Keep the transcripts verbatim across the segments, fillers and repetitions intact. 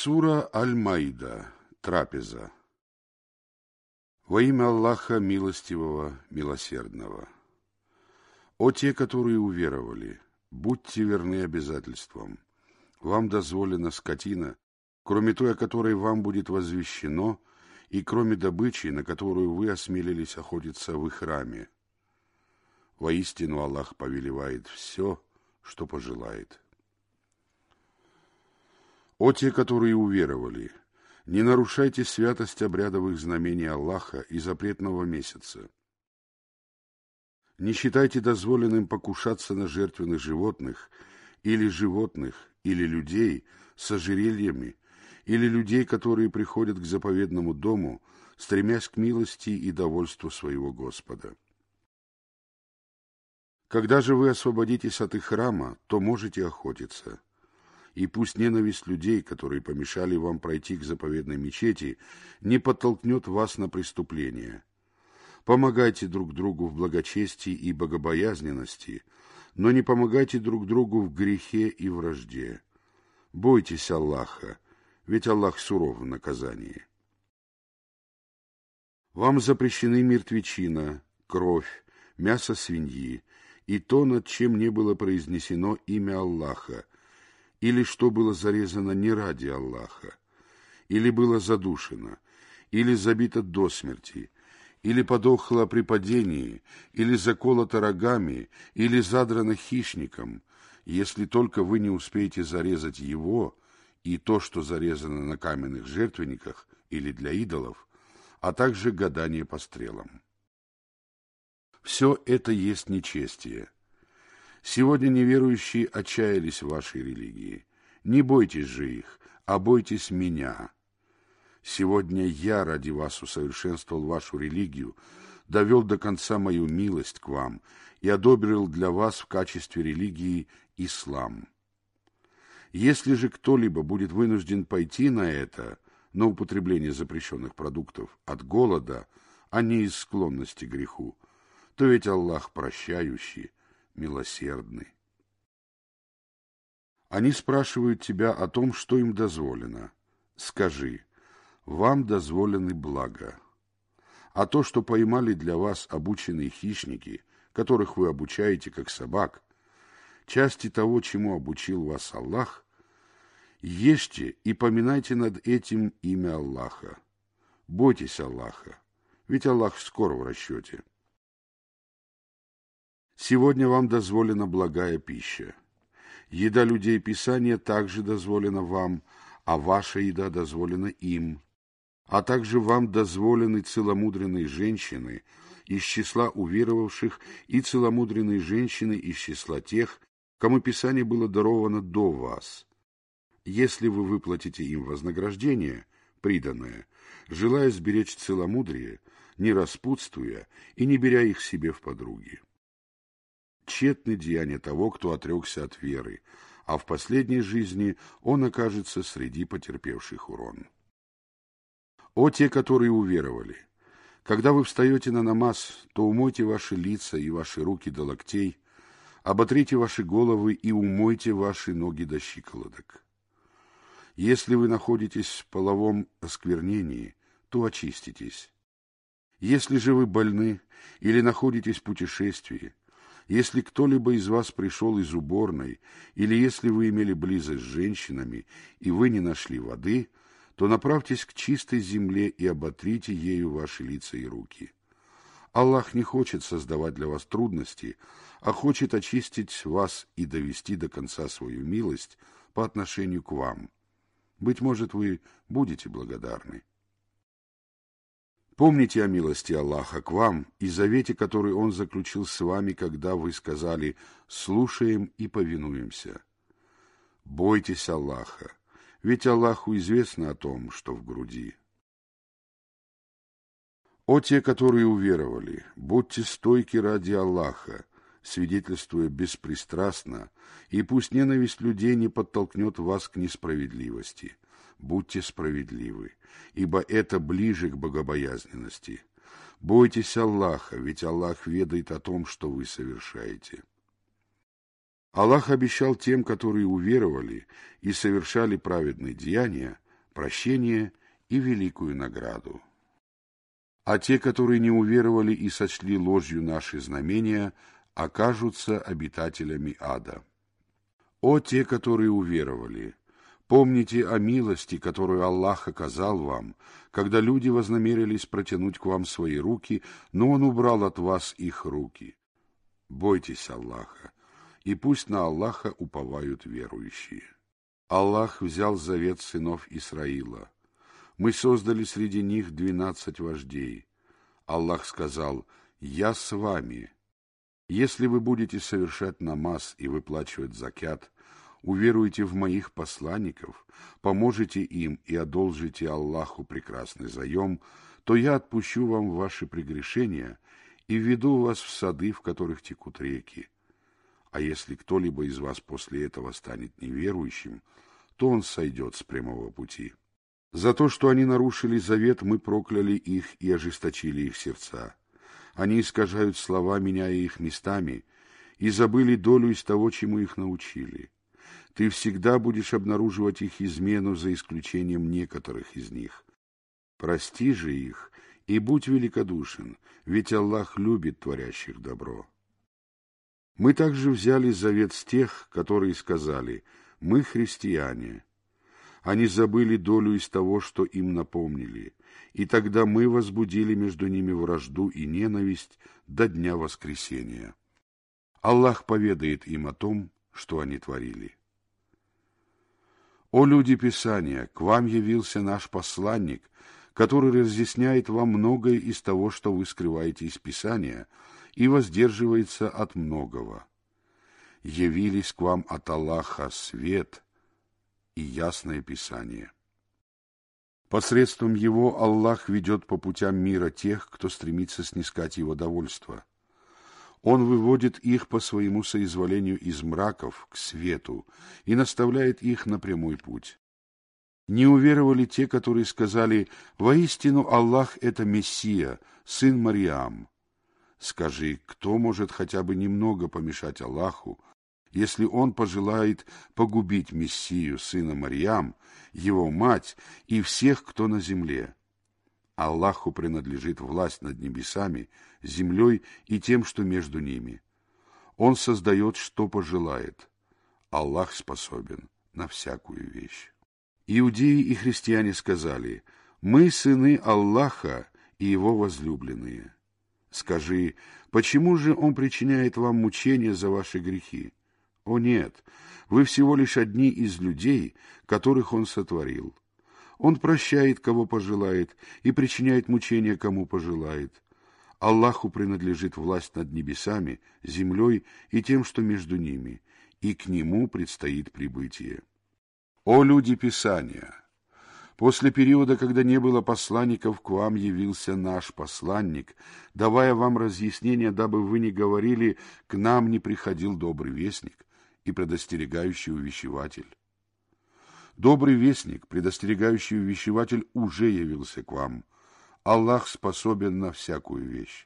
Сура Аль-Маида. Трапеза. Во имя Аллаха Милостивого, Милосердного. О те, которые уверовали, будьте верны обязательствам. Вам дозволена скотина, кроме той, о которой вам будет возвещено, и кроме добычи, на которую вы осмелились охотиться в их храме. Воистину Аллах повелевает все, что пожелает. О те, которые уверовали, не нарушайте святость обрядовых знамений Аллаха и запретного месяца. Не считайте дозволенным покушаться на жертвенных животных, или животных, или людей с ожерельями, или людей, которые приходят к заповедному дому, стремясь к милости и довольству своего Господа. Когда же вы освободитесь от их храма, то можете охотиться. И пусть ненависть людей, которые помешали вам пройти к заповедной мечети, не подтолкнет вас на преступление. Помогайте друг другу в благочестии и богобоязненности, но не помогайте друг другу в грехе и вражде. Бойтесь Аллаха, ведь Аллах суров в наказании. Вам запрещены мертвечина, кровь, мясо свиньи и то, над чем не было произнесено имя Аллаха, или что было зарезано не ради Аллаха, или было задушено, или забито до смерти, или подохло при падении, или заколото рогами, или задрано хищником, если только вы не успеете зарезать его и то, что зарезано на каменных жертвенниках или для идолов, а также гадание по стрелам. Все это есть нечестие. Сегодня неверующие отчаялись в вашей религии. Не бойтесь же их, а бойтесь меня. Сегодня я ради вас усовершенствовал вашу религию, довел до конца мою милость к вам и одобрил для вас в качестве религии ислам. Если же кто-либо будет вынужден пойти на это, на употребление запрещенных продуктов, от голода, а не из склонности к греху, то ведь Аллах прощающий, милосердный. Они спрашивают тебя о том, что им дозволено. Скажи, вам дозволены блага. А то, что поймали для вас обученные хищники, которых вы обучаете как собак, части того, чему обучил вас Аллах, ешьте и поминайте над этим имя Аллаха. Бойтесь Аллаха, ведь Аллах скоро в расчете. Сегодня вам дозволена благая пища. Еда людей Писания также дозволена вам, а ваша еда дозволена им. А также вам дозволены целомудренные женщины из числа уверовавших и целомудренные женщины из числа тех, кому Писание было даровано до вас. Если вы выплатите им вознаграждение, приданное, желая сберечь целомудрие, не распутствуя и не беря их себе в подруги. Тщетны деяния того, кто отрекся от веры, а в последней жизни он окажется среди потерпевших урон. О те, которые уверовали! Когда вы встаете на намаз, то умойте ваши лица и ваши руки до локтей, оботрите ваши головы и умойте ваши ноги до щиколоток. Если вы находитесь в половом осквернении, то очиститесь. Если же вы больны или находитесь в путешествии, если кто-либо из вас пришел из уборной, или если вы имели близость с женщинами, и вы не нашли воды, то направьтесь к чистой земле и оботрите ею ваши лица и руки. Аллах не хочет создавать для вас трудности, а хочет очистить вас и довести до конца свою милость по отношению к вам. Быть может, вы будете благодарны. Помните о милости Аллаха к вам и завете, который Он заключил с вами, когда вы сказали «слушаем и повинуемся». Бойтесь Аллаха, ведь Аллаху известно о том, что в груди. О те, которые уверовали, будьте стойки ради Аллаха, свидетельствуя беспристрастно, и пусть ненависть людей не подтолкнет вас к несправедливости. Будьте справедливы, ибо это ближе к богобоязненности. Бойтесь Аллаха, ведь Аллах ведает о том, что вы совершаете. Аллах обещал тем, которые уверовали и совершали праведные деяния, прощение и великую награду. А те, которые не уверовали и сочли ложью наши знамения, окажутся обитателями ада. О те, которые уверовали! Помните о милости, которую Аллах оказал вам, когда люди вознамерились протянуть к вам свои руки, но Он убрал от вас их руки. Бойтесь Аллаха, и пусть на Аллаха уповают верующие. Аллах взял завет сынов Исраила. Мы создали среди них двенадцать вождей. Аллах сказал: «Я с вами. Если вы будете совершать намаз и выплачивать закят, уверуете в моих посланников, поможете им и одолжите Аллаху прекрасный заем, то я отпущу вам ваши прегрешения и введу вас в сады, в которых текут реки. А если кто-либо из вас после этого станет неверующим, то он сойдет с прямого пути. За то, что они нарушили завет, мы прокляли их и ожесточили их сердца. Они искажают слова, меняя их местами, и забыли долю из того, чему их научили. Ты всегда будешь обнаруживать их измену, за исключением некоторых из них. Прости же их и будь великодушен, ведь Аллах любит творящих добро. Мы также взяли завет с тех, которые сказали: «Мы христиане». Они забыли долю из того, что им напомнили, и тогда мы возбудили между ними вражду и ненависть до дня воскресения. Аллах поведает им о том, что они творили. О люди Писания, к вам явился наш посланник, который разъясняет вам многое из того, что вы скрываете из Писания, и воздерживается от многого. Явились к вам от Аллаха свет и ясное Писание. Посредством его Аллах ведет по путям мира тех, кто стремится снискать его довольство. Он выводит их по своему соизволению из мраков к свету и наставляет их на прямой путь. Не уверовали те, которые сказали: «Воистину Аллах — это Мессия, сын Марьям». Скажи, кто может хотя бы немного помешать Аллаху, если Он пожелает погубить Мессию, сына Марьям, его мать и всех, кто на земле? Аллаху принадлежит власть над небесами, землей и тем, что между ними. Он создает, что пожелает. Аллах способен на всякую вещь. Иудеи и христиане сказали: «Мы сыны Аллаха и Его возлюбленные». Скажи, почему же Он причиняет вам мучения за ваши грехи? О нет, вы всего лишь одни из людей, которых Он сотворил. Он прощает, кого пожелает, и причиняет мучения, кому пожелает. Аллаху принадлежит власть над небесами, землей и тем, что между ними, и к Нему предстоит прибытие. О люди Писания! После периода, когда не было посланников, к вам явился наш посланник, давая вам разъяснения, дабы вы не говорили: «К нам не приходил добрый вестник и предостерегающий увещеватель». Добрый вестник, предостерегающий увещеватель, уже явился к вам. Аллах способен на всякую вещь.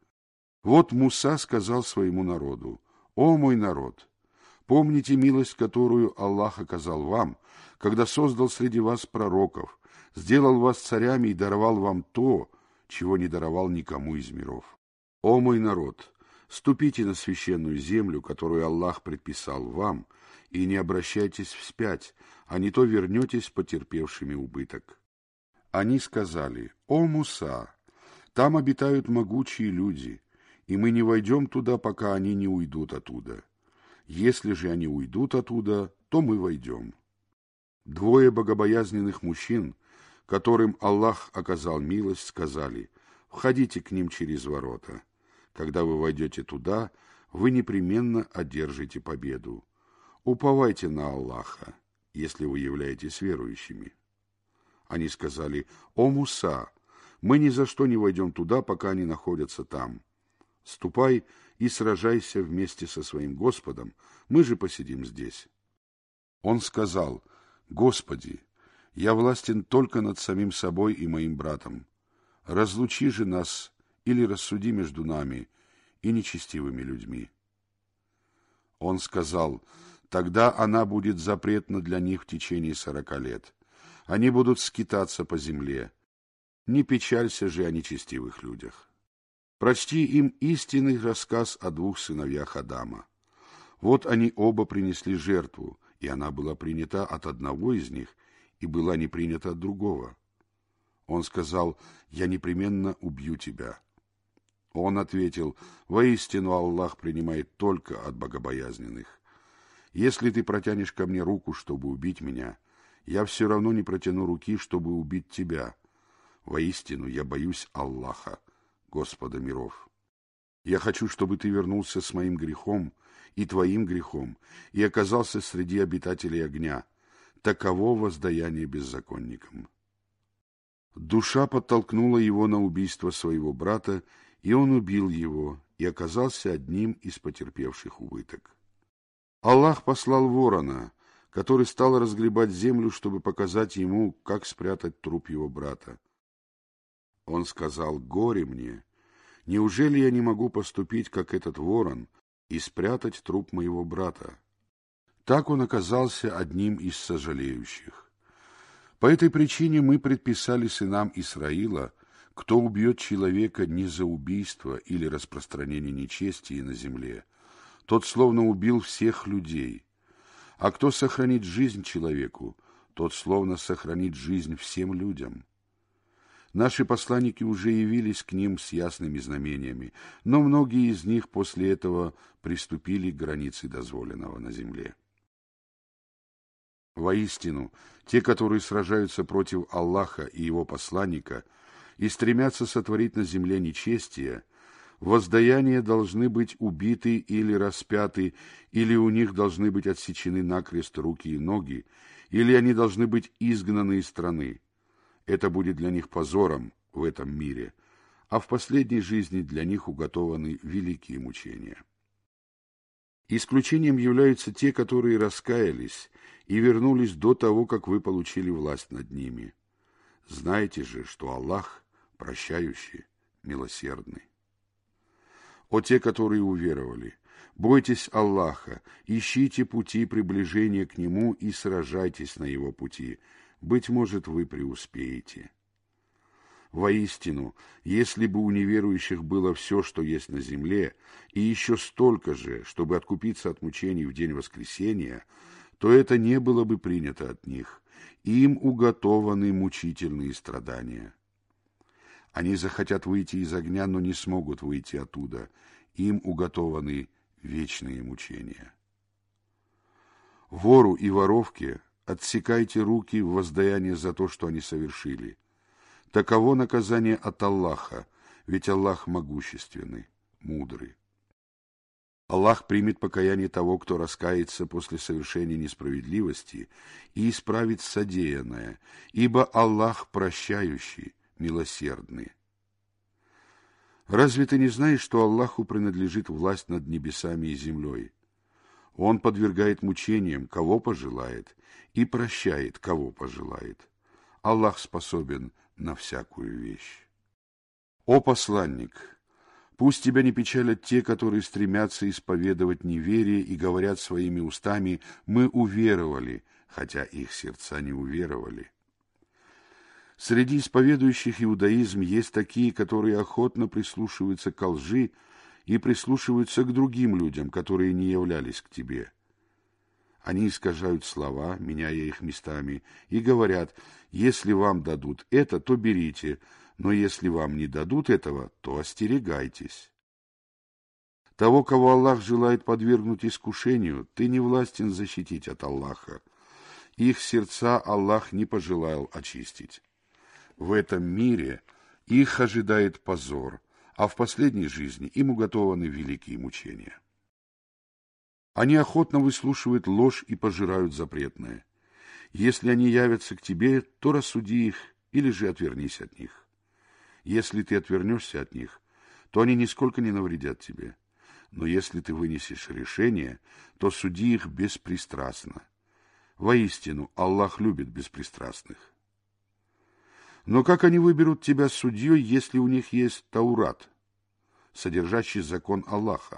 Вот Муса сказал своему народу: «О мой народ! Помните милость, которую Аллах оказал вам, когда создал среди вас пророков, сделал вас царями и даровал вам то, чего не даровал никому из миров. О мой народ! Ступите на священную землю, которую Аллах предписал вам, и не обращайтесь вспять, а не то вернетесь потерпевшими убыток». Они сказали: «О Муса! Там обитают могучие люди, и мы не войдем туда, пока они не уйдут оттуда. Если же они уйдут оттуда, то мы войдем». Двое богобоязненных мужчин, которым Аллах оказал милость, сказали: «Входите к ним через ворота. Когда вы войдете туда, вы непременно одержите победу. Уповайте на Аллаха, если вы являетесь верующими». Они сказали: «О Муса! Мы ни за что не войдем туда, пока они находятся там. Ступай и сражайся вместе со своим Господом, мы же посидим здесь». Он сказал: «Господи, я властен только над самим собой и моим братом. Разлучи же нас или рассуди между нами и нечестивыми людьми». Он сказал: «Тогда она будет запретна для них в течение сорока лет. Они будут скитаться по земле. Не печалься же о нечестивых людях. Прочти им истинный рассказ о двух сыновьях Адама. Вот они оба принесли жертву, и она была принята от одного из них и была не принята от другого. Он сказал: «Я непременно убью тебя». Он ответил: «Воистину Аллах принимает только от богобоязненных. Если ты протянешь ко мне руку, чтобы убить меня, я все равно не протяну руки, чтобы убить тебя. Воистину я боюсь Аллаха, Господа миров. Я хочу, чтобы ты вернулся с моим грехом и твоим грехом и оказался среди обитателей огня. Таково воздаяние беззаконникам». Душа подтолкнула его на убийство своего брата, и он убил его и оказался одним из потерпевших убыток. Аллах послал ворона, который стал разгребать землю, чтобы показать ему, как спрятать труп его брата. Он сказал: «Горе мне! Неужели я не могу поступить, как этот ворон, и спрятать труп моего брата?» Так он оказался одним из сожалеющих. По этой причине мы предписали сынам Исраила: кто убьет человека не за убийство или распространение нечестия на земле, тот словно убил всех людей, а кто сохранит жизнь человеку, тот словно сохранит жизнь всем людям. Наши посланники уже явились к ним с ясными знамениями, но многие из них после этого приступили к границе дозволенного на земле. Воистину, те, которые сражаются против Аллаха и его посланника и стремятся сотворить на земле нечестие, воздаяние должны быть убиты или распяты, или у них должны быть отсечены накрест руки и ноги, или они должны быть изгнаны из страны. Это будет для них позором в этом мире, а в последней жизни для них уготованы великие мучения. Исключением являются те, которые раскаялись и вернулись до того, как вы получили власть над ними. Знайте же, что Аллах прощающий, милосердный. О те, которые уверовали, бойтесь Аллаха, ищите пути приближения к Нему и сражайтесь на Его пути. Быть может, вы преуспеете. Воистину, если бы у неверующих было все, что есть на земле, и еще столько же, чтобы откупиться от мучений в день воскресения, то это не было бы принято от них. Им уготованы мучительные страдания. Они захотят выйти из огня, но не смогут выйти оттуда. Им уготованы вечные мучения. Вору и воровке отсекайте руки в воздаяние за то, что они совершили. Таково наказание от Аллаха, ведь Аллах могущественный, мудрый. Аллах примет покаяние того, кто раскается после совершения несправедливости и исправит содеянное, ибо Аллах прощающий, милосердный. Разве ты не знаешь, что Аллаху принадлежит власть над небесами и землей? Он подвергает мучениям, кого пожелает, и прощает, кого пожелает. Аллах способен на всякую вещь. О посланник! Пусть тебя не печалят те, которые стремятся исповедовать неверие и говорят своими устами: «Мы уверовали», хотя их сердца не уверовали. Среди исповедующих иудаизм есть такие, которые охотно прислушиваются к лжи и прислушиваются к другим людям, которые не являлись к тебе. Они искажают слова, меняя их местами, и говорят: «Если вам дадут это, то берите, но если вам не дадут этого, то остерегайтесь». Того, кого Аллах желает подвергнуть искушению, ты не властен защитить от Аллаха. Их сердца Аллах не пожелал очистить. В этом мире их ожидает позор, а в последней жизни им уготованы великие мучения. Они охотно выслушивают ложь и пожирают запретное. Если они явятся к тебе, то рассуди их или же отвернись от них. Если ты отвернешься от них, то они нисколько не навредят тебе. Но если ты вынесешь решение, то суди их беспристрастно. Воистину, Аллах любит беспристрастных. Но как они выберут тебя судьей, если у них есть Таурат, содержащий закон Аллаха?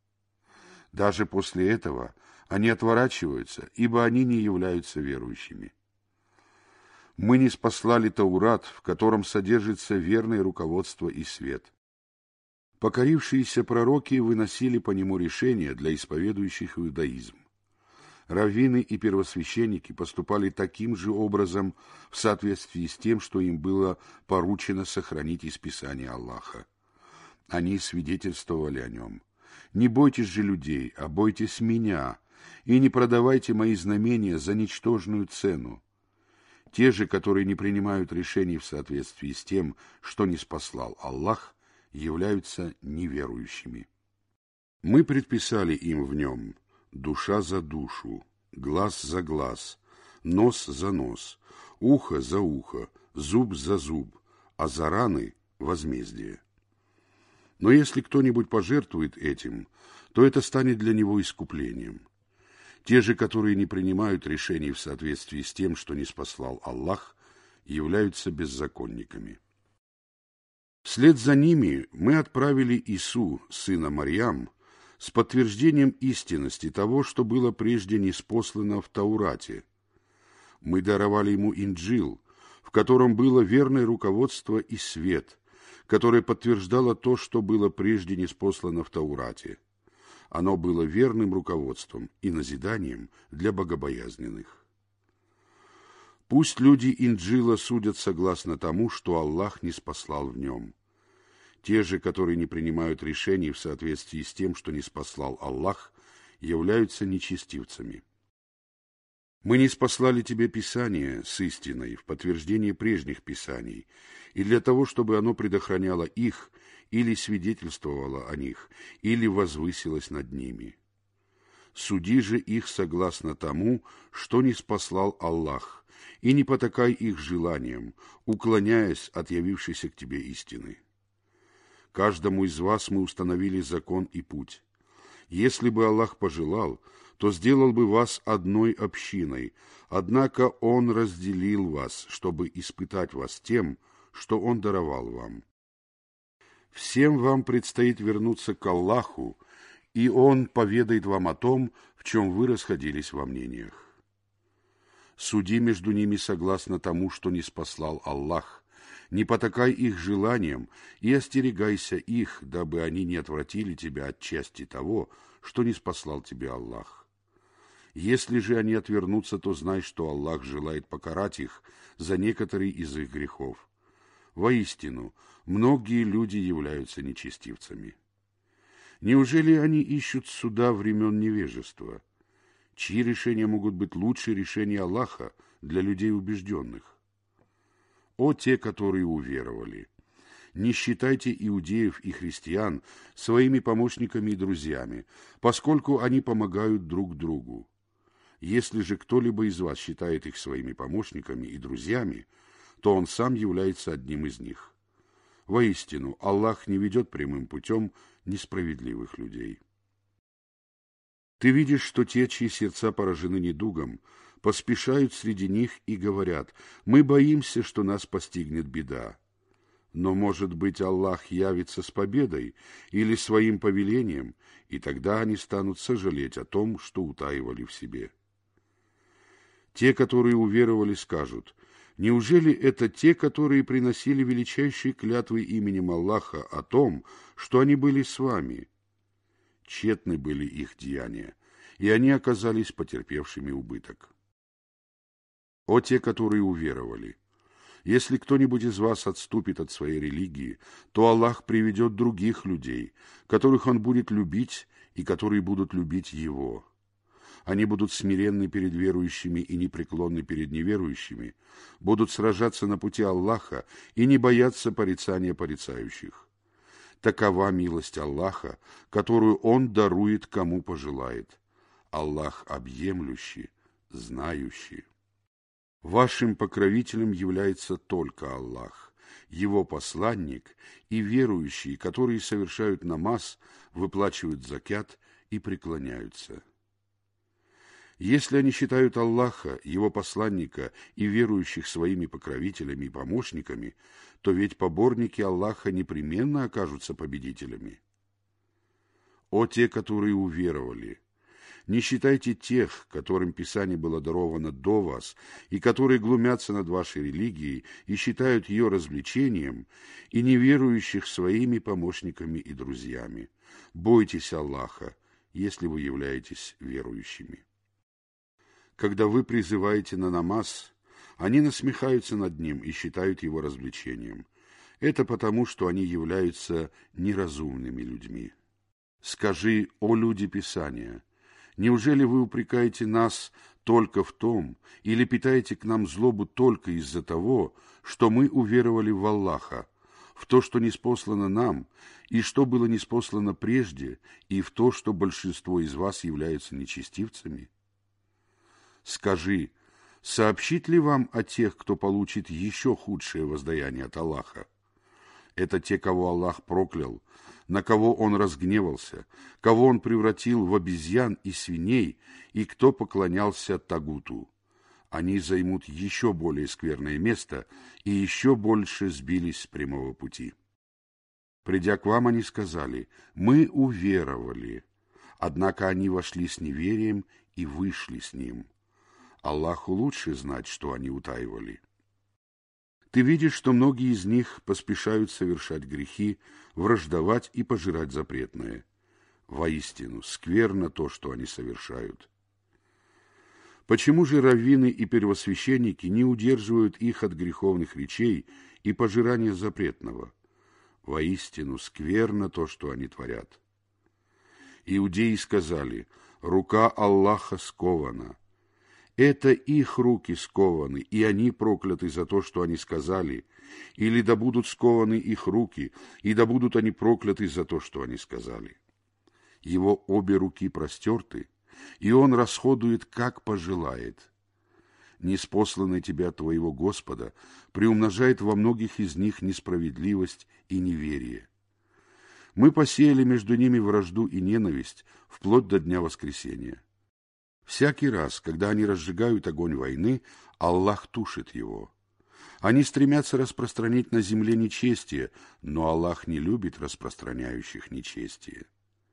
Даже после этого они отворачиваются, ибо они не являются верующими. Мы ниспослали Таурат, в котором содержится верное руководство и свет. Покорившиеся пророки выносили по нему решения для исповедующих иудаизм. Раввины и первосвященники поступали таким же образом в соответствии с тем, что им было поручено сохранить из Писания Аллаха. Они свидетельствовали о нем. «Не бойтесь же людей, а бойтесь меня, и не продавайте мои знамения за ничтожную цену». Те же, которые не принимают решений в соответствии с тем, что ниспослал Аллах, являются неверующими. Мы предписали им в нем душа за душу, глаз за глаз, нос за нос, ухо за ухо, зуб за зуб, а за раны – возмездие. Но если кто-нибудь пожертвует этим, то это станет для него искуплением. Те же, которые не принимают решений в соответствии с тем, что ниспослал Аллах, являются беззаконниками. Вслед за ними мы отправили Ису, сына Марьям, с подтверждением истинности того, что было прежде ниспослано в Таурате. Мы даровали ему Инджил, в котором было верное руководство и свет, которое подтверждало то, что было прежде ниспослано в Таурате. Оно было верным руководством и назиданием для богобоязненных. Пусть люди Инджила судят согласно тому, что Аллах ниспослал в нем. Те же, которые не принимают решений в соответствии с тем, что ниспослал Аллах, являются нечестивцами. Мы ниспослали тебе Писание с истиной в подтверждение прежних Писаний, и для того, чтобы оно предохраняло их, или свидетельствовало о них, или возвысилось над ними. Суди же их согласно тому, что ниспослал Аллах, и не потакай их желаниям, уклоняясь от явившейся к тебе истины. Каждому из вас мы установили закон и путь. Если бы Аллах пожелал, то сделал бы вас одной общиной, однако Он разделил вас, чтобы испытать вас тем, что Он даровал вам. Всем вам предстоит вернуться к Аллаху, и Он поведает вам о том, в чем вы расходились во мнениях. Суди между ними согласно тому, что ниспослал Аллах, не потакай их желаниям и остерегайся их, дабы они не отвратили тебя от части того, что ниспослал тебе Аллах. Если же они отвернутся, то знай, что Аллах желает покарать их за некоторые из их грехов. Воистину, многие люди являются нечестивцами. Неужели они ищут суда времен невежества? Чьи решения могут быть лучше решения Аллаха для людей убежденных? О те, которые уверовали! Не считайте иудеев и христиан своими помощниками и друзьями, поскольку они помогают друг другу. Если же кто-либо из вас считает их своими помощниками и друзьями, то он сам является одним из них. Воистину, Аллах не ведет прямым путем несправедливых людей. Ты видишь, что те, чьи сердца поражены недугом, поспешают среди них и говорят: «Мы боимся, что нас постигнет беда». Но, может быть, Аллах явится с победой или своим повелением, и тогда они станут сожалеть о том, что утаивали в себе. Те, которые уверовали, скажут: неужели это те, которые приносили величайшие клятвы именем Аллаха о том, что они были с вами? Тщетны были их деяния, и они оказались потерпевшими убыток. О те, которые уверовали! Если кто-нибудь из вас отступит от своей религии, то Аллах приведет других людей, которых Он будет любить и которые будут любить Его. Они будут смиренны перед верующими и непреклонны перед неверующими, будут сражаться на пути Аллаха и не бояться порицания порицающих. Такова милость Аллаха, которую Он дарует, кому пожелает. Аллах объемлющий, знающий. Вашим покровителем является только Аллах, Его посланник и верующие, которые совершают намаз, выплачивают закят и преклоняются. Если они считают Аллаха, Его посланника и верующих своими покровителями и помощниками, то ведь поборники Аллаха непременно окажутся победителями. О те, которые уверовали! Не считайте тех, которым Писание было даровано до вас, и которые глумятся над вашей религией и считают ее развлечением, и неверующих своими помощниками и друзьями. Бойтесь Аллаха, если вы являетесь верующими. Когда вы призываете на намаз, они насмехаются над ним и считают его развлечением. Это потому, что они являются неразумными людьми. Скажи, о люди Писания, неужели вы упрекаете нас только в том, или питаете к нам злобу только из-за того, что мы уверовали в Аллаха, в то, что ниспослано нам, и что было ниспослано прежде, и в то, что большинство из вас являются нечестивцами? Скажи, сообщит ли вам о тех, кто получит еще худшее воздаяние от Аллаха? Это те, кого Аллах проклял, на кого Он разгневался, кого Он превратил в обезьян и свиней, и кто поклонялся Тагуту. Они займут еще более скверное место и еще больше сбились с прямого пути. Придя к вам, они сказали: «Мы уверовали». Однако они вошли с неверием и вышли с ним. Аллаху лучше знать, что они утаивали. Ты видишь, что многие из них поспешают совершать грехи, враждовать и пожирать запретное. Воистину, скверно то, что они совершают. Почему же раввины и первосвященники не удерживают их от греховных речей и пожирания запретного? Воистину, скверно то, что они творят. Иудеи сказали: «Рука Аллаха скована». Это их руки скованы, и они прокляты за то, что они сказали, или да будут скованы их руки, и да будут они прокляты за то, что они сказали. Его обе руки простерты, и он расходует, как пожелает. Ниспосланный тебя твоего Господа приумножает во многих из них несправедливость и неверие. Мы посеяли между ними вражду и ненависть вплоть до дня воскресения. Всякий раз, когда они разжигают огонь войны, Аллах тушит его. Они стремятся распространить на земле нечестие, но Аллах не любит распространяющих нечестие.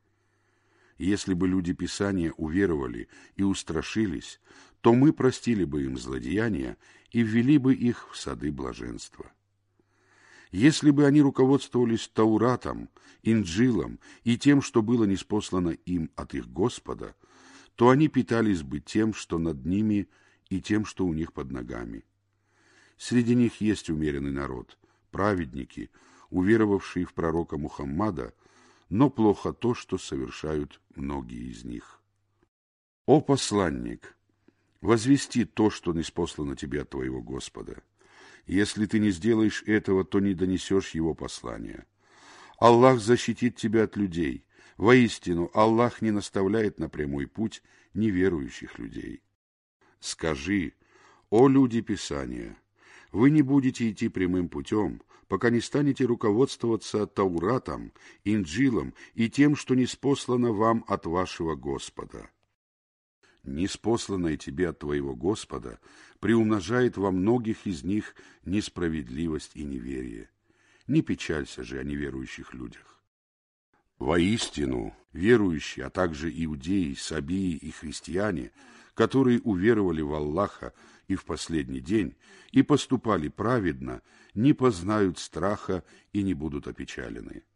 Если бы люди Писания уверовали и устрашились, то мы простили бы им злодеяния и ввели бы их в сады блаженства. Если бы они руководствовались Тауратом, Инджилом и тем, что было ниспослано им от их Господа, то они питались бы тем, что над ними, и тем, что у них под ногами. Среди них есть умеренный народ, праведники, уверовавшие в пророка Мухаммада, но плохо то, что совершают многие из них. О посланник, возвести то, что ниспослано тебе от твоего Господа. Если ты не сделаешь этого, то не донесешь его послания. Аллах защитит тебя от людей. Воистину, Аллах не наставляет на прямой путь неверующих людей. Скажи, о люди Писания, вы не будете идти прямым путем, пока не станете руководствоваться Тауратом, Инджилом и тем, что ниспослано вам от вашего Господа. Ниспосланное тебе от твоего Господа приумножает во многих из них несправедливость и неверие. Не печалься же о неверующих людях. Воистину, верующие, а также иудеи, сабии и христиане, которые уверовали в Аллаха и в последний день, и поступали праведно, не познают страха и не будут опечалены.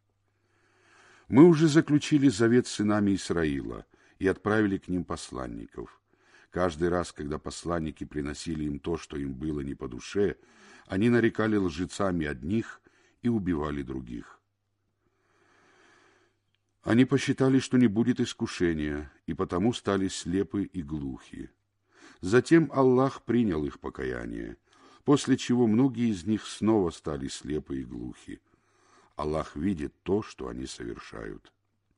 Мы уже заключили завет с сынами Исраила и отправили к ним посланников. Каждый раз, когда посланники приносили им то, что им было не по душе, они нарекали лжецами одних и убивали других. Они посчитали, что не будет искушения, и потому стали слепы и глухи. Затем Аллах принял их покаяние, после чего многие из них снова стали слепы и глухи. Аллах видит то, что они совершают.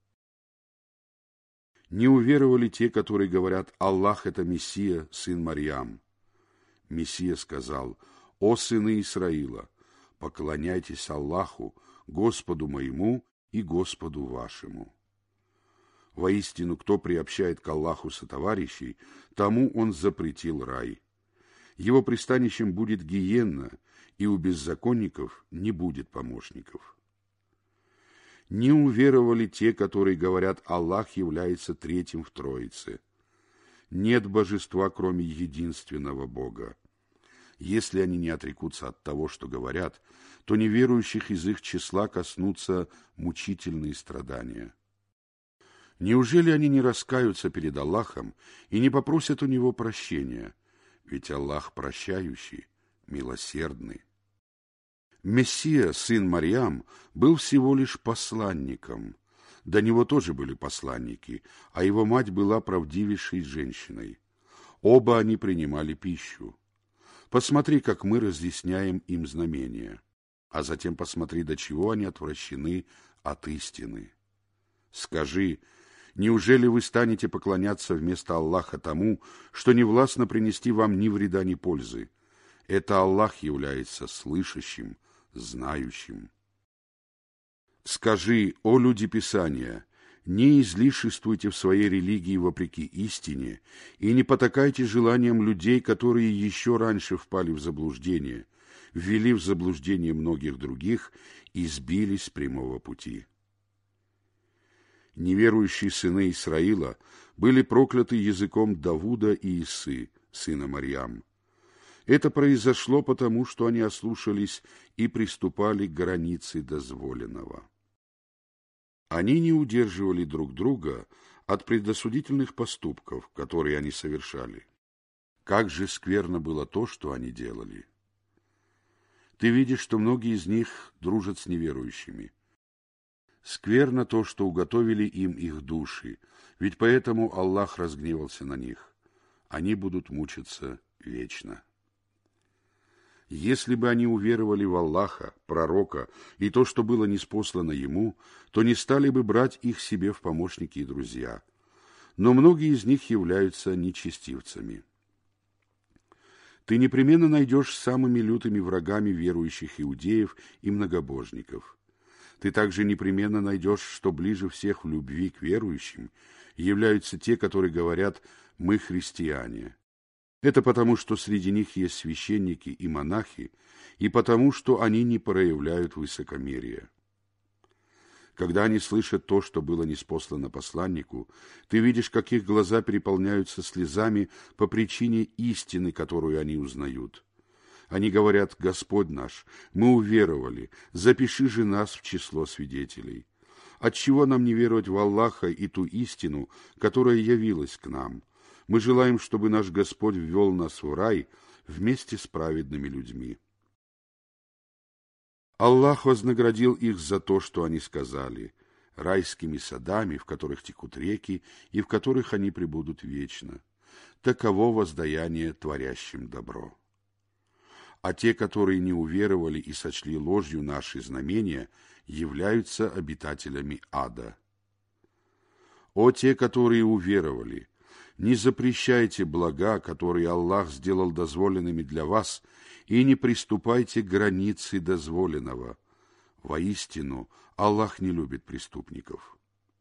Не уверовали те, которые говорят: «Аллах — это Мессия, сын Марьям». Мессия сказал: «О сыны Исраила, поклоняйтесь Аллаху, Господу моему и Господу вашему». Воистину, кто приобщает к Аллаху сотоварищей, тому Он запретил рай. Его пристанищем будет гиенна, и у беззаконников не будет помощников. Не уверовали те, которые говорят: Аллах является третьим в Троице. нет божества, кроме единственного Бога. Если они не отрекутся от того, что говорят, то неверующих из их числа коснутся мучительные страдания. Неужели они не раскаются перед Аллахом и не попросят у Него прощения? Ведь Аллах прощающий, милосердный. Мессия, сын Марьям, был всего лишь посланником. До него тоже были посланники, а его мать была правдивейшей женщиной. Оба они принимали пищу. Посмотри, как мы разъясняем им знамения, а затем посмотри, до чего они отвращены от истины. Скажи, неужели вы станете поклоняться вместо Аллаха тому, что не властно принести вам ни вреда, ни пользы? Это Аллах является слышащим, знающим. Скажи, о люди Писания, не излишествуйте в своей религии вопреки истине и не потакайте желаниям людей, которые еще раньше впали в заблуждение, ввели в заблуждение многих других и сбились с прямого пути. Неверующие сыны Исраила были прокляты языком Давуда и Исы, сына Марьям. Это произошло потому, что они ослушались и приступали к границе дозволенного. Они не удерживали друг друга от предосудительных поступков, которые они совершали. Как же скверно было то, что они делали. Ты видишь, что многие из них дружат с неверующими. Скверно то, что уготовили им их души, ведь поэтому Аллах разгневался на них. Они будут мучиться вечно. Если бы они уверовали в Аллаха, пророка и то, что было ниспослано ему, то не стали бы брать их себе в помощники и друзья. Но многие из них являются нечестивцами. Ты непременно найдешь самыми лютыми врагами верующих иудеев и многобожников. Ты также непременно найдешь, что ближе всех в любви к верующим являются те, которые говорят «мы христиане». Это потому, что среди них есть священники и монахи, и потому, что они не проявляют высокомерия. Когда они слышат то, что было ниспослано посланнику, ты видишь, как их глаза переполняются слезами по причине истины, которую они узнают. Они говорят: «Господь наш, мы уверовали, запиши же нас в число свидетелей. Отчего нам не веровать в Аллаха и ту истину, которая явилась к нам? Мы желаем, чтобы наш Господь ввел нас в рай вместе с праведными людьми». Аллах вознаградил их за то, что они сказали, райскими садами, в которых текут реки, и в которых они пребудут вечно. Таково воздаяние творящим добро. А те, которые не уверовали и сочли ложью наши знамения, являются обитателями ада. О те, которые уверовали! Не запрещайте блага, которые Аллах сделал дозволенными для вас, и не приступайте к границе дозволенного. Воистину, Аллах не любит преступников.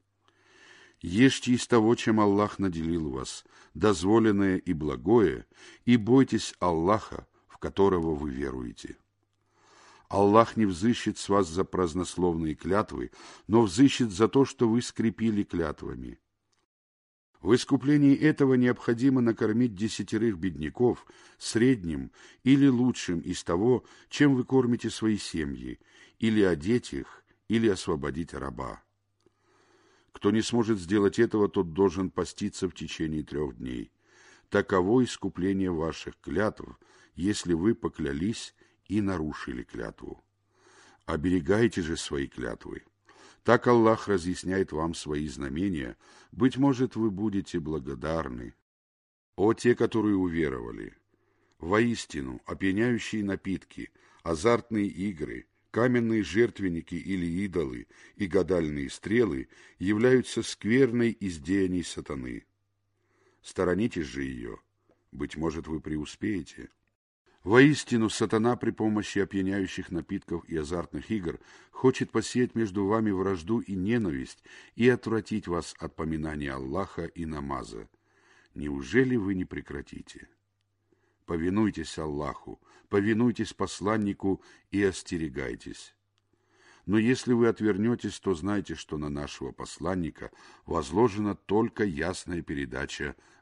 Ешьте из того, чем Аллах наделил вас, дозволенное и благое, и бойтесь Аллаха, в которого вы веруете. Аллах не взыщет с вас за празднословные клятвы, но взыщет за то, что вы скрепили клятвами. В искуплении этого необходимо накормить десятерых бедняков средним или лучшим из того, чем вы кормите свои семьи, или одеть их, или освободить раба. Кто не сможет сделать этого, тот должен поститься в течение трех дней. Таково искупление ваших клятв, если вы поклялись и нарушили клятву. Оберегайте же свои клятвы. Так Аллах разъясняет вам свои знамения, быть может, вы будете благодарны. О те, которые уверовали! Воистину, опьяняющие напитки, азартные игры, каменные жертвенники или идолы и гадальные стрелы являются скверной из деяний сатаны. Сторонитесь же ее, быть может, вы преуспеете. Воистину, сатана при помощи опьяняющих напитков и азартных игр хочет посеять между вами вражду и ненависть и отвратить вас от поминания Аллаха и намаза. Неужели вы не прекратите? Повинуйтесь Аллаху, повинуйтесь посланнику и остерегайтесь. Но если вы отвернетесь, то знайте, что на нашего посланника возложена только ясная передача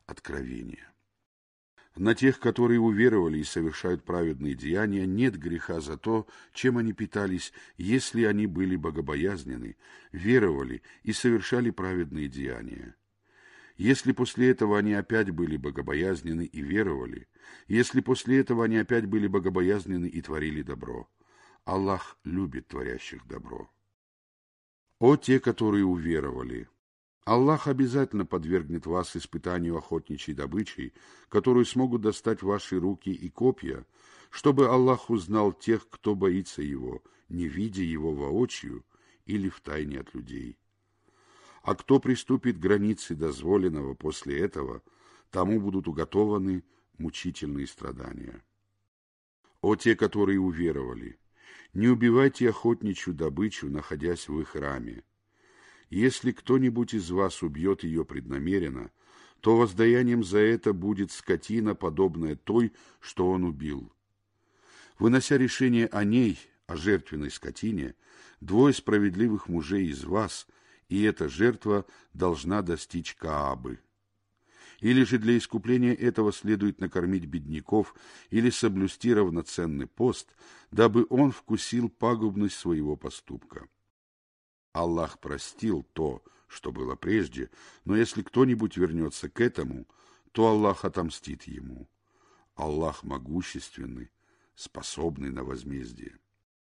откровения. На тех, которые уверовали и совершают праведные деяния, нет греха за то, чем они питались, если они были богобоязненны, веровали и совершали праведные деяния. Если после этого они опять были богобоязненны и веровали, если после этого они опять были богобоязненны и творили добро, Аллах любит творящих добро. О те, которые уверовали! Аллах обязательно подвергнет вас испытанию охотничьей добычей, которую смогут достать ваши руки и копья, чтобы Аллах узнал тех, кто боится Его, не видя Его воочию или втайне от людей. А кто приступит к границе дозволенного после этого, тому будут уготованы мучительные страдания. О те, которые уверовали! Не убивайте охотничью добычу, находясь в их раме. Если кто-нибудь из вас убьет ее преднамеренно, то воздаянием за это будет скотина, подобная той, что он убил. Вынося решение о ней, о жертвенной скотине, двое справедливых мужей из вас, и эта жертва должна достичь Каабы. Или же для искупления этого следует накормить бедняков или соблюсти равноценный пост, дабы он вкусил пагубность своего поступка. Аллах простил то, что было прежде, но если кто-нибудь вернется к этому, то Аллах отомстит ему. Аллах могущественный, способный на возмездие.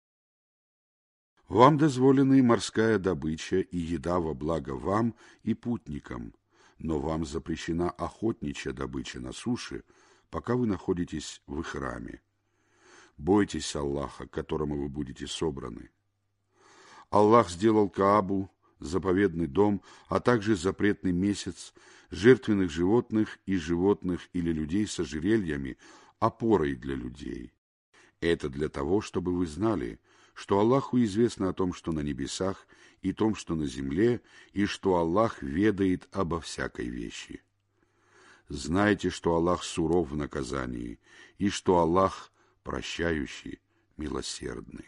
Вам дозволены морская добыча и еда во благо вам и путникам, но вам запрещена охотничья добыча на суше, пока вы находитесь в ихраме. Бойтесь Аллаха, к которому вы будете собраны. Аллах сделал Каабу, заповедный дом, а также запретный месяц, жертвенных животных и животных или людей с ожерельями, опорой для людей. Это для того, чтобы вы знали, что Аллаху известно о том, что на небесах, и том, что на земле, и что Аллах ведает обо всякой вещи. Знайте, что Аллах суров в наказании, и что Аллах прощающий, милосердный.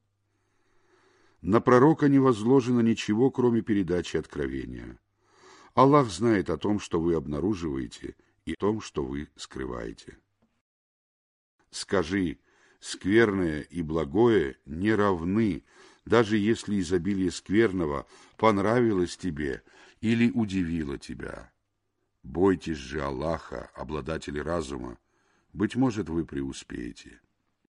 На пророка не возложено ничего, кроме передачи откровения. Аллах знает о том, что вы обнаруживаете, и о том, что вы скрываете. Скажи, скверное и благое не равны, даже если изобилие скверного понравилось тебе или удивило тебя. Бойтесь же Аллаха, обладатели разума, быть может, вы преуспеете.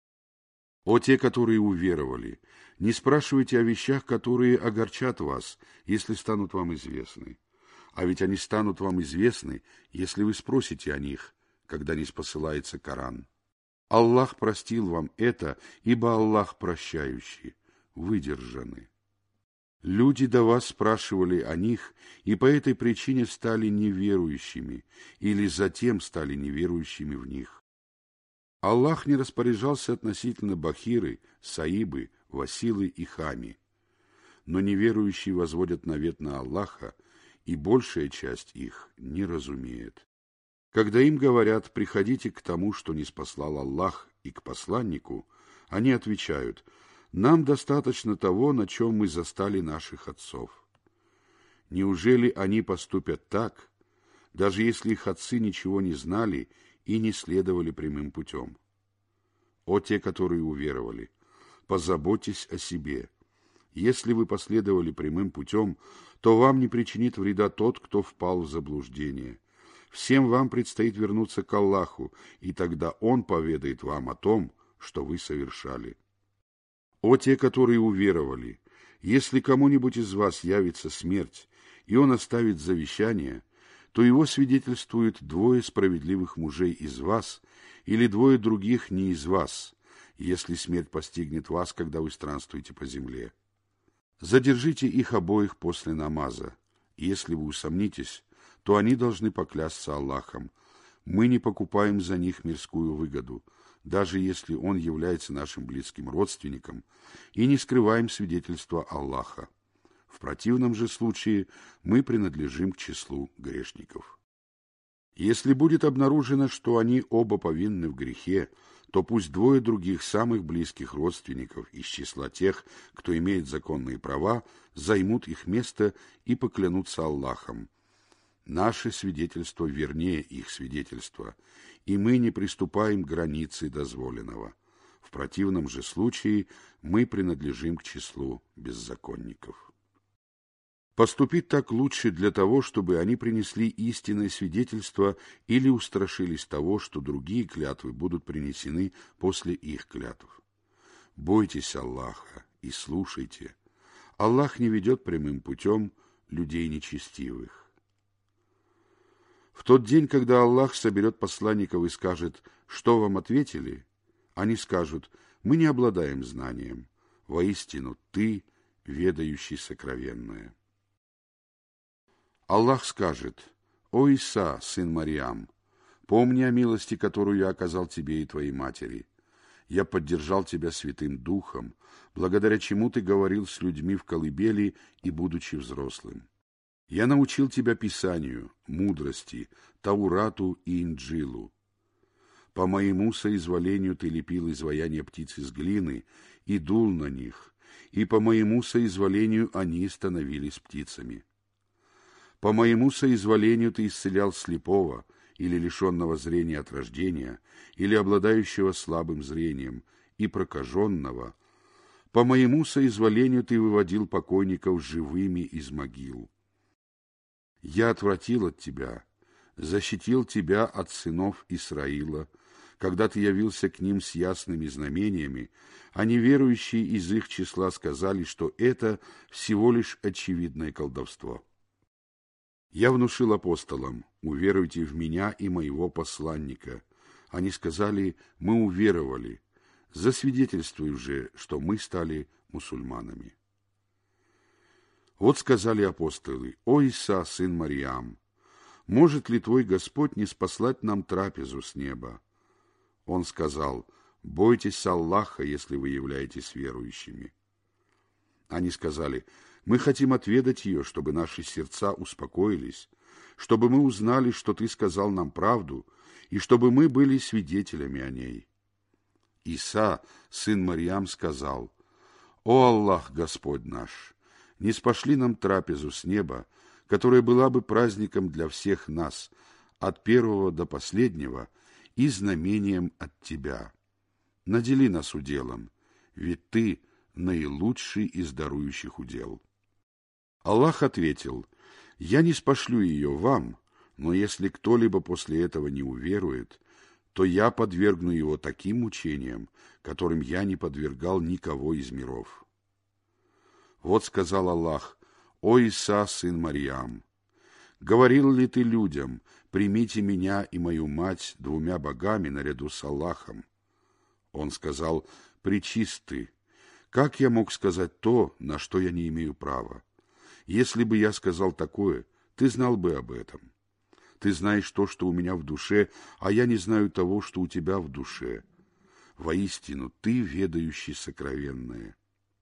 О те, которые уверовали, не спрашивайте о вещах, которые огорчат вас, если станут вам известны. А ведь они станут вам известны, если вы спросите о них, когда ниспосылается Коран. Аллах простил вам это, ибо Аллах прощающий, выдержаны. Люди до вас спрашивали о них, и по этой причине стали неверующими, или затем стали неверующими в них. Аллах не распоряжался относительно Бахиры, Саибы, Василы и Хами. Но неверующие возводят навет на Аллаха, и большая часть их не разумеет. Когда им говорят «приходите к тому, что ниспослал Аллах, и к посланнику», они отвечают «нам достаточно того, на чем мы застали наших отцов». Неужели они поступят так, даже если их отцы ничего не знали и не следовали прямым путем? О те, которые уверовали, позаботьтесь о себе. Если вы последовали прямым путем, то вам не причинит вреда тот, кто впал в заблуждение. Всем вам предстоит вернуться к Аллаху, и тогда Он поведает вам о том, что вы совершали. О те, которые уверовали, если кому-нибудь из вас явится смерть, и он оставит завещание, то его свидетельствуют двое справедливых мужей из вас или двое других не из вас, если смерть постигнет вас, когда вы странствуете по земле. Задержите их обоих после намаза. Если вы усомнитесь, то они должны поклясться Аллахом. Мы не покупаем за них мирскую выгоду, даже если он является нашим близким родственником, и не скрываем свидетельства Аллаха. В противном же случае мы принадлежим к числу грешников. Если будет обнаружено, что они оба повинны в грехе, то пусть двое других самых близких родственников из числа тех, кто имеет законные права, займут их место и поклянутся Аллахом. Наше свидетельство вернее их свидетельства, и мы не приступаем к границе дозволенного. В противном же случае мы принадлежим к числу беззаконников. Поступить так лучше для того, чтобы они принесли истинное свидетельство или устрашились того, что другие клятвы будут принесены после их клятв. Бойтесь Аллаха и слушайте. Аллах не ведет прямым путем людей нечестивых. В тот день, когда Аллах соберет посланников и скажет, что вам ответили, они скажут, мы не обладаем знанием. Воистину, ты, ведающий сокровенное. Аллах скажет, о Иса, сын Марьям, помни о милости, которую я оказал тебе и твоей матери. Я поддержал тебя Святым Духом, благодаря чему ты говорил с людьми в колыбели и будучи взрослым. Я научил тебя Писанию, мудрости, Таурату и Инджилу. По моему соизволению ты лепил изваяния птиц из глины и дул на них, и по моему соизволению они становились птицами. По моему соизволению ты исцелял слепого или лишенного зрения от рождения, или обладающего слабым зрением, и прокаженного. По моему соизволению ты выводил покойников живыми из могил. Я отвратил от тебя, защитил тебя от сынов Исраила, когда ты явился к ним с ясными знамениями, а неверующие из их числа сказали, что это всего лишь очевидное колдовство. Я внушил апостолам, уверуйте в меня и моего посланника. Они сказали, мы уверовали, засвидетельствуй же, что мы стали мусульманами. Вот сказали апостолы, о Иса, сын Марьям, может ли твой Господь не спаслать нам трапезу с неба? Он сказал, бойтесь Аллаха, если вы являетесь верующими. Они сказали, мы хотим отведать ее, чтобы наши сердца успокоились, чтобы мы узнали, что ты сказал нам правду, и чтобы мы были свидетелями о ней. Иса, сын Марьям, сказал, о Аллах, Господь наш, не спошли нам трапезу с неба, которая была бы праздником для всех нас, от первого до последнего, и знамением от Тебя. Надели нас уделом, ведь Ты наилучший из дарующих удел. Аллах ответил, я не спошлю ее вам, но если кто-либо после этого не уверует, то я подвергну его таким мучениям, которым я не подвергал никого из миров. Вот сказал Аллах, о Иса, сын Марьям, говорил ли ты людям, примите меня и мою мать двумя богами наряду с Аллахом? Он сказал, пречистый, как я мог сказать то, на что я не имею права? Если бы я сказал такое, ты знал бы об этом. Ты знаешь то, что у меня в душе, а я не знаю того, что у тебя в душе. Воистину, ты ведающий сокровенное.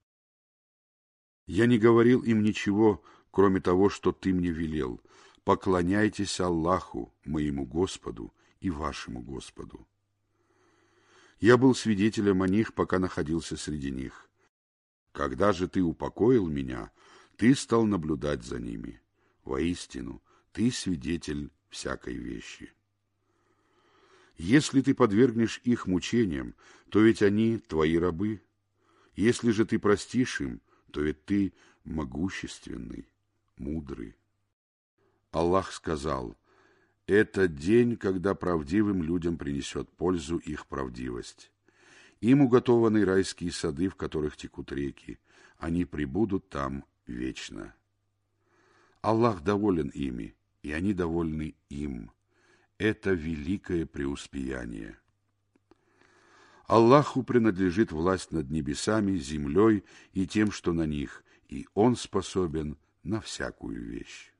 Я не говорил им ничего, кроме того, что ты мне велел. Поклоняйтесь Аллаху, моему Господу и вашему Господу. Я был свидетелем о них, пока находился среди них. Когда же ты упокоил меня, ты стал наблюдать за ними. Воистину, ты свидетель всякой вещи. Если ты подвергнешь их мучениям, то ведь они твои рабы. Если же ты простишь им, то ведь ты могущественный, мудрый. Аллах сказал, это день, когда правдивым людям принесет пользу их правдивость. Им уготованы райские сады, в которых текут реки, они пребудут там вечно. Аллах доволен ими, и они довольны им. Это великое преуспеяние. Аллаху принадлежит власть над небесами, землей и тем, что на них, и Он способен на всякую вещь.